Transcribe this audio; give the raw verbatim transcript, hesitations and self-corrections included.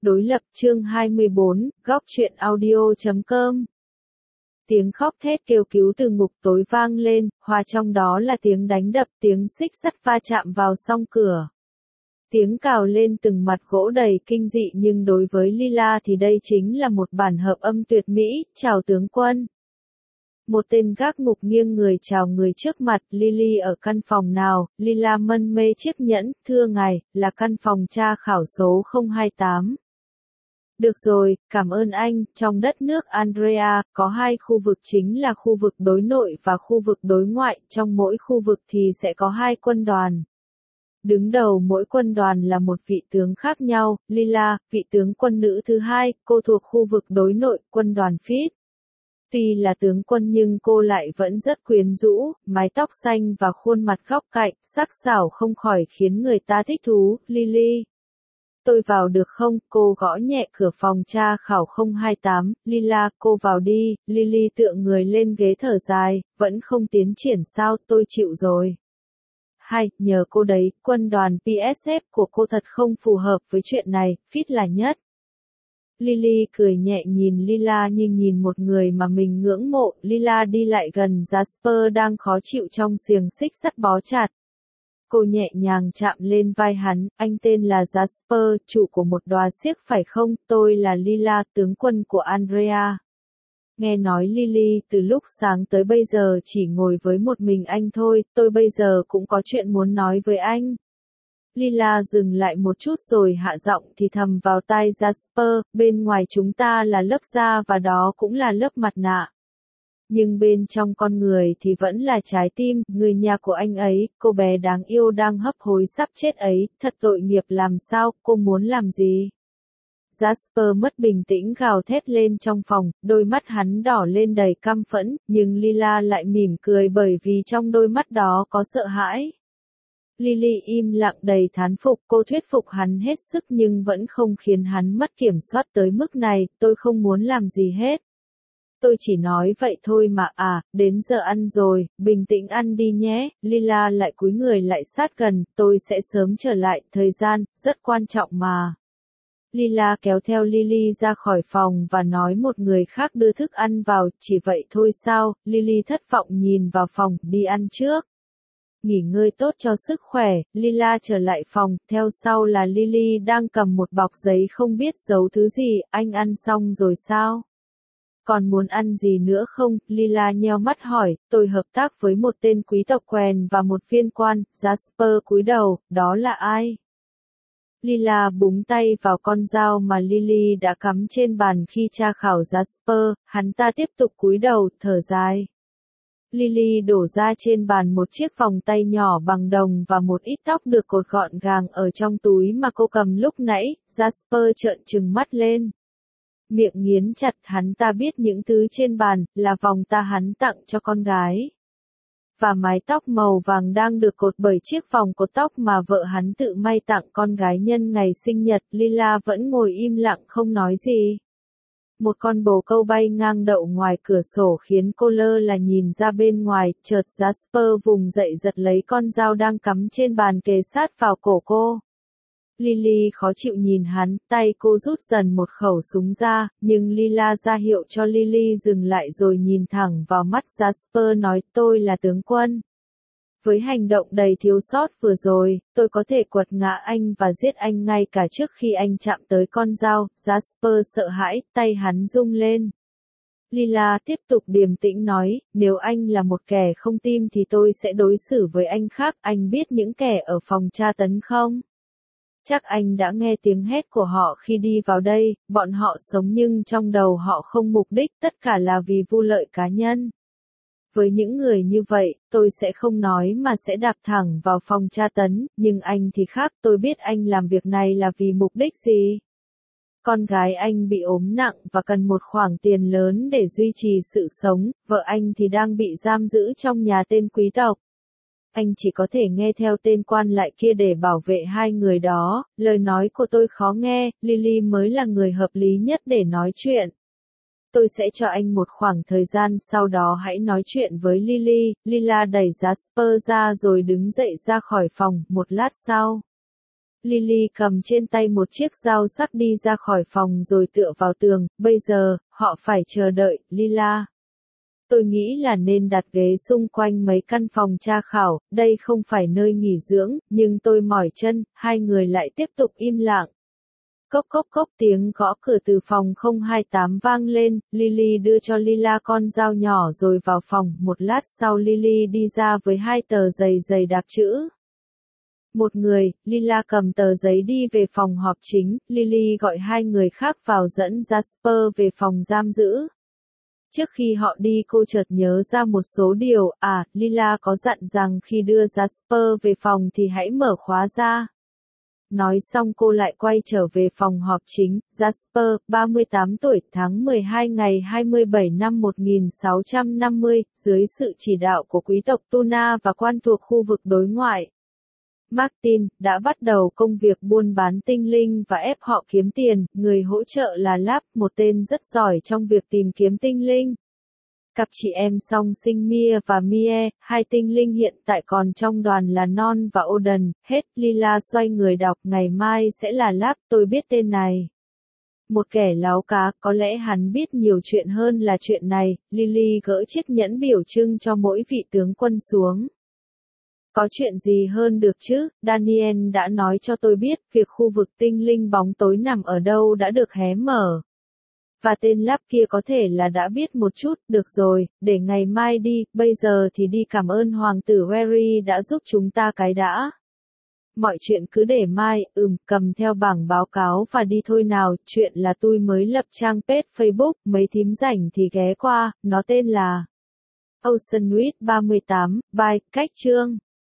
Đối lập chương hai mươi bốn, góc truyện audio chấm com. Tiếng khóc thét kêu cứu từ ngục tối vang lên, hòa trong đó là tiếng đánh đập, tiếng xích sắt va chạm vào song cửa. Tiếng cào lên từng mặt gỗ đầy kinh dị, nhưng đối với Lila thì đây chính là một bản hợp âm tuyệt mỹ. Chào tướng quân. Một tên gác ngục nghiêng người chào người trước mặt. Lily ở căn phòng nào? Lila mân mê chiếc nhẫn. Thưa ngài, là căn phòng tra khảo số không hai tám. Được rồi, cảm ơn anh. Trong đất nước Andrea, có hai khu vực chính là khu vực đối nội và khu vực đối ngoại. Trong mỗi khu vực thì sẽ có hai quân đoàn. Đứng đầu mỗi quân đoàn là một vị tướng khác nhau. Lila, vị tướng quân nữ thứ hai, cô thuộc khu vực đối nội, quân đoàn Fit. Tuy là tướng quân nhưng cô lại vẫn rất quyến rũ, mái tóc xanh và khuôn mặt góc cạnh, sắc sảo không khỏi khiến người ta thích thú. Lily. Tôi vào được không? Cô gõ nhẹ cửa phòng tra khảo không hai tám. Lila, cô vào đi. Lily tựa người lên ghế thở dài, vẫn không tiến triển sao? Tôi chịu rồi. Hai, nhờ cô đấy, quân đoàn pê ét ép của cô thật không phù hợp với chuyện này, Fit là nhất. Lily cười nhẹ nhìn Lila như nhìn một người mà mình ngưỡng mộ. Lila đi lại gần Jasper đang khó chịu trong xiềng xích sắt bó chặt. Cô nhẹ nhàng chạm lên vai hắn. Anh tên là Jasper, chủ của một đóa xiếc phải không? Tôi là Lila, tướng quân của Andrea. Nghe nói Lily từ lúc sáng tới bây giờ chỉ ngồi với một mình anh thôi. Tôi bây giờ cũng có chuyện muốn nói với anh. Lila dừng lại một chút rồi hạ giọng thì thầm vào tai Jasper. Bên ngoài chúng ta là lớp da và đó cũng là lớp mặt nạ. Nhưng bên trong con người thì vẫn là trái tim, người nhà của anh ấy, cô bé đáng yêu đang hấp hối sắp chết ấy, thật tội nghiệp. Làm sao, cô muốn làm gì? Jasper mất bình tĩnh gào thét lên trong phòng, đôi mắt hắn đỏ lên đầy căm phẫn, nhưng Lila lại mỉm cười bởi vì trong đôi mắt đó có sợ hãi. Lily im lặng đầy thán phục, cô thuyết phục hắn hết sức nhưng vẫn không khiến hắn mất kiểm soát tới mức này. Tôi không muốn làm gì hết. Tôi chỉ nói vậy thôi mà. À, đến giờ ăn rồi, bình tĩnh ăn đi nhé. Lila lại cúi người lại sát gần. Tôi sẽ sớm trở lại, thời gian, rất quan trọng mà. Lila kéo theo Lily ra khỏi phòng và nói một người khác đưa thức ăn vào. Chỉ vậy thôi sao? Lily thất vọng nhìn vào phòng, đi ăn trước. Nghỉ ngơi tốt cho sức khỏe. Lila trở lại phòng, theo sau là Lily đang cầm một bọc giấy không biết giấu thứ gì. Anh ăn xong rồi sao? Còn muốn ăn gì nữa không? Lila nheo mắt hỏi. Tôi hợp tác với một tên quý tộc quèn và một viên quan. Jasper cúi đầu. Đó là ai? Lila búng tay vào con dao mà Lily đã cắm trên bàn khi tra khảo Jasper. Hắn ta tiếp tục cúi đầu, thở dài. Lily đổ ra trên bàn một chiếc vòng tay nhỏ bằng đồng và một ít tóc được cột gọn gàng ở trong túi mà cô cầm lúc nãy. Jasper trợn trừng mắt lên. Miệng nghiến chặt. Hắn ta biết những thứ trên bàn là vòng ta hắn tặng cho con gái. Và mái tóc màu vàng đang được cột bởi chiếc vòng cột tóc mà vợ hắn tự may tặng con gái nhân ngày sinh nhật. Lila vẫn ngồi im lặng không nói gì. Một con bồ câu bay ngang đậu ngoài cửa sổ khiến cô lơ là nhìn ra bên ngoài. Chợt Jasper vùng dậy giật lấy con dao đang cắm trên bàn kề sát vào cổ cô. Lily khó chịu nhìn hắn, tay cô rút dần một khẩu súng ra, nhưng Lila ra hiệu cho Lily dừng lại rồi nhìn thẳng vào mắt Jasper nói. Tôi là tướng quân. Với hành động đầy thiếu sót vừa rồi, tôi có thể quật ngã anh và giết anh ngay cả trước khi anh chạm tới con dao. Jasper sợ hãi, tay hắn rung lên. Lila tiếp tục điềm tĩnh nói, nếu anh là một kẻ không tim thì tôi sẽ đối xử với anh khác. Anh biết những kẻ ở phòng tra tấn không? Chắc anh đã nghe tiếng hét của họ khi đi vào đây. Bọn họ sống nhưng trong đầu họ không mục đích, tất cả là vì vụ lợi cá nhân. Với những người như vậy, tôi sẽ không nói mà sẽ đạp thẳng vào phòng tra tấn, nhưng anh thì khác. Tôi biết anh làm việc này là vì mục đích gì. Con gái anh bị ốm nặng và cần một khoản tiền lớn để duy trì sự sống, vợ anh thì đang bị giam giữ trong nhà tên quý tộc. Anh chỉ có thể nghe theo tên quan lại kia để bảo vệ hai người đó. Lời nói của tôi khó nghe, Lily mới là người hợp lý nhất để nói chuyện. Tôi sẽ cho anh một khoảng thời gian, sau đó hãy nói chuyện với Lily. Lila đẩy Jasper ra rồi đứng dậy ra khỏi phòng. Một lát sau, Lily cầm trên tay một chiếc dao sắc đi ra khỏi phòng rồi tựa vào tường, bây giờ, họ phải chờ đợi, Lila. Tôi nghĩ là nên đặt ghế xung quanh mấy căn phòng tra khảo, đây không phải nơi nghỉ dưỡng, nhưng tôi mỏi chân, hai người lại tiếp tục im lặng. Cốc cốc cốc tiếng gõ cửa từ phòng không hai tám vang lên, Lily đưa cho Lila con dao nhỏ rồi vào phòng, một lát sau Lily đi ra với hai tờ giấy dày đặc chữ. Một người, Lila cầm tờ giấy đi về phòng họp chính, Lily gọi hai người khác vào dẫn Jasper về phòng giam giữ. Trước khi họ đi cô chợt nhớ ra một số điều, à, Lila có dặn rằng khi đưa Jasper về phòng thì hãy mở khóa ra. Nói xong cô lại quay trở về phòng họp chính, Jasper, ba mươi tám tuổi, tháng mười hai ngày hai mươi bảy năm một nghìn sáu trăm năm mươi, dưới sự chỉ đạo của quý tộc Tuna và quan thuộc khu vực đối ngoại. Martin, đã bắt đầu công việc buôn bán tinh linh và ép họ kiếm tiền, người hỗ trợ là Lap, một tên rất giỏi trong việc tìm kiếm tinh linh. Cặp chị em song sinh Mia và Mie, hai tinh linh hiện tại còn trong đoàn là Non và Oden, hết, Lila xoay người đọc, ngày mai sẽ là Lap, tôi biết tên này. Một kẻ láo cá, có lẽ hắn biết nhiều chuyện hơn là chuyện này, Lily gỡ chiếc nhẫn biểu trưng cho mỗi vị tướng quân xuống. Có chuyện gì hơn được chứ, Daniel đã nói cho tôi biết, việc khu vực tinh linh bóng tối nằm ở đâu đã được hé mở. Và tên Lap kia có thể là đã biết một chút, được rồi, để ngày mai đi, bây giờ thì đi cảm ơn Hoàng tử Harry đã giúp chúng ta cái đã. Mọi chuyện cứ để mai, ừm, cầm theo bảng báo cáo và đi thôi nào, chuyện là tôi mới lập trang page Facebook, mấy thím rảnh thì ghé qua, nó tên là Oceanwit ba mươi tám, by, cách chương.